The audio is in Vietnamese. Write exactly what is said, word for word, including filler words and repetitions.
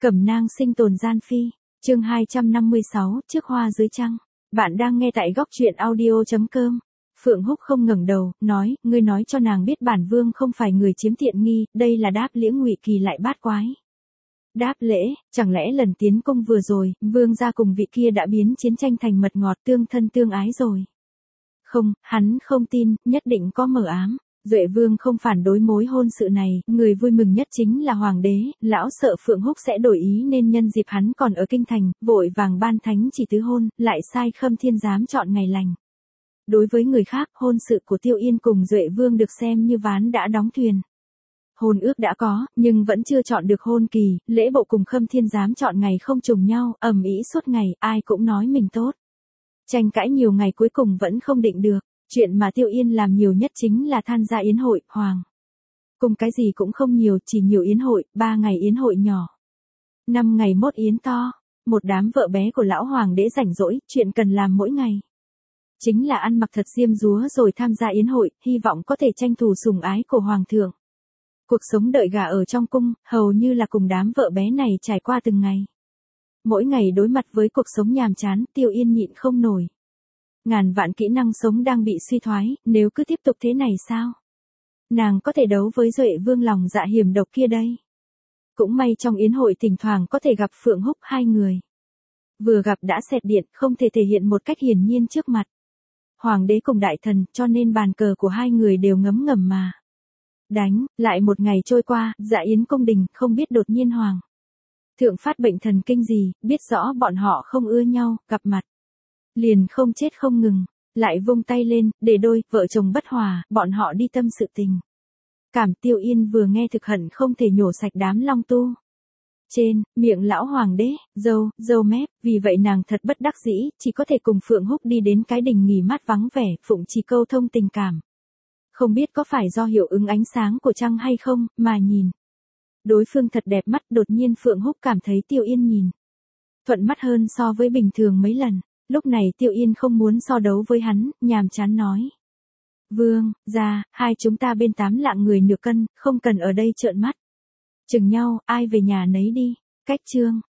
Cẩm nang sinh tồn gian phi, chương hai trăm năm mươi sáu, trước hoa dưới trăng. Bạn đang nghe tại góc truyện audio chấm com. Phượng Húc không ngẩng đầu, nói, ngươi nói cho nàng biết bản vương không phải người chiếm tiện nghi, đây là đáp lễ Ngụy Kỳ lại bát quái. Đáp lễ, chẳng lẽ lần tiến công vừa rồi, vương gia cùng vị kia đã biến chiến tranh thành mật ngọt tương thân tương ái rồi. Không, hắn không tin, nhất định có mờ ám. Duệ vương không phản đối mối hôn sự này, người vui mừng nhất chính là hoàng đế, lão sợ Phượng Húc sẽ đổi ý nên nhân dịp hắn còn ở kinh thành, vội vàng ban thánh chỉ tứ hôn, lại sai Khâm Thiên Giám chọn ngày lành. Đối với người khác, hôn sự của Tiêu Yên cùng Duệ vương được xem như ván đã đóng thuyền. Hôn ước đã có, nhưng vẫn chưa chọn được hôn kỳ, lễ bộ cùng Khâm Thiên Giám chọn ngày không trùng nhau, ầm ĩ suốt ngày, ai cũng nói mình tốt. Tranh cãi nhiều ngày cuối cùng vẫn không định được. Chuyện mà Tiêu Yên làm nhiều nhất chính là tham gia yến hội, hoàng. Cùng cái gì cũng không nhiều, chỉ nhiều yến hội, ba ngày yến hội nhỏ. Năm ngày mốt yến to, một đám vợ bé của lão hoàng đế rảnh rỗi, chuyện cần làm mỗi ngày. Chính là ăn mặc thật diêm dúa rồi tham gia yến hội, hy vọng có thể tranh thủ sủng ái của hoàng thượng. Cuộc sống đợi gà ở trong cung, hầu như là cùng đám vợ bé này trải qua từng ngày. Mỗi ngày đối mặt với cuộc sống nhàm chán, Tiêu Yên nhịn không nổi. Ngàn vạn kỹ năng sống đang bị suy thoái, nếu cứ tiếp tục thế này sao? Nàng có thể đấu với Duệ vương lòng dạ hiểm độc kia đây. Cũng may trong yến hội thỉnh thoảng có thể gặp Phượng Húc hai người. Vừa gặp đã xẹt điện, không thể thể hiện một cách hiển nhiên trước mặt. Hoàng đế cùng đại thần, cho nên bàn cờ của hai người đều ngấm ngầm mà. Đánh, lại một ngày trôi qua, dạ yến cung đình, không biết đột nhiên hoàng thượng phát bệnh thần kinh gì, biết rõ bọn họ không ưa nhau, gặp mặt. Liền không chết không ngừng, lại vung tay lên, để đôi, vợ chồng bất hòa, bọn họ đi tâm sự tình. Cảm Tiêu Yên vừa nghe thực hận không thể nhổ sạch đám long tu. Trên, miệng lão hoàng đế, dâu, dâu mép, vì vậy nàng thật bất đắc dĩ, chỉ có thể cùng Phượng Húc đi đến cái đình nghỉ mát vắng vẻ, phụng trì câu thông tình cảm. Không biết có phải do hiệu ứng ánh sáng của trăng hay không, mà nhìn. Đối phương thật đẹp mắt, đột nhiên Phượng Húc cảm thấy Tiêu Yên nhìn thuận mắt hơn so với bình thường mấy lần. Lúc này Tiêu Yên không muốn so đấu với hắn, nhàm chán nói. Vương, gia, hai chúng ta bên tám lạng người nửa cân, không cần ở đây trợn mắt. Chừng nhau, ai về nhà nấy đi. Cách chương,